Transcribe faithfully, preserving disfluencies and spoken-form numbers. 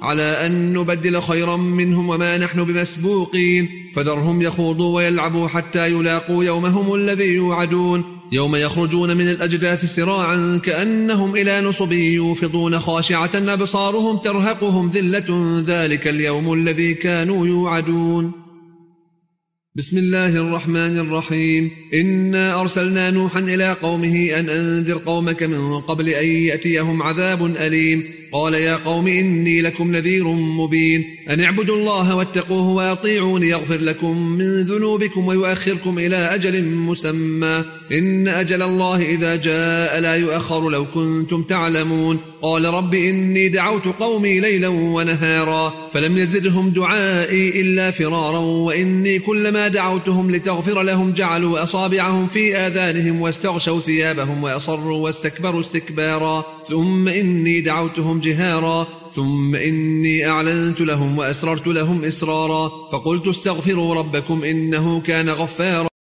على أن نبدل خيرا منهم وما نحن بمسبوقين، فذرهم يخوضوا ويلعبوا حتى يلاقوا يومهم الذي يوعدون، يوم يخرجون من الأجداث سراعا كأنهم إلى نصب يوفضون، خاشعة أبصارهم ترهقهم ذلة، ذلك اليوم الذي كانوا يوعدون. بسم الله الرحمن الرحيم. إنا أرسلنا نوحا إلى قومه أن أنذر قومك من قبل أن يأتيهم عذاب أليم. قال يا قوم إني لكم نذير مبين، أن اعبدوا الله واتقوه وأطيعون يغفر لكم من ذنوبكم ويؤخركم إلى أجل مسمى، إن أجل الله إذا جاء لا يؤخر لو كنتم تعلمون. قال رب إني دعوت قومي ليلا ونهارا فلم يزدهم دعائي إلا فرارا، وإني كلما دعوتهم لتغفر لهم جعلوا أصابعهم في آذانهم واستغشوا ثيابهم وأصروا واستكبروا استكبارا، ثم إني دعوتهم جهارا ثم إني أعلنت لهم وأسررت لهم إسرارا، فقلت استغفروا ربكم إنه كان غفارا.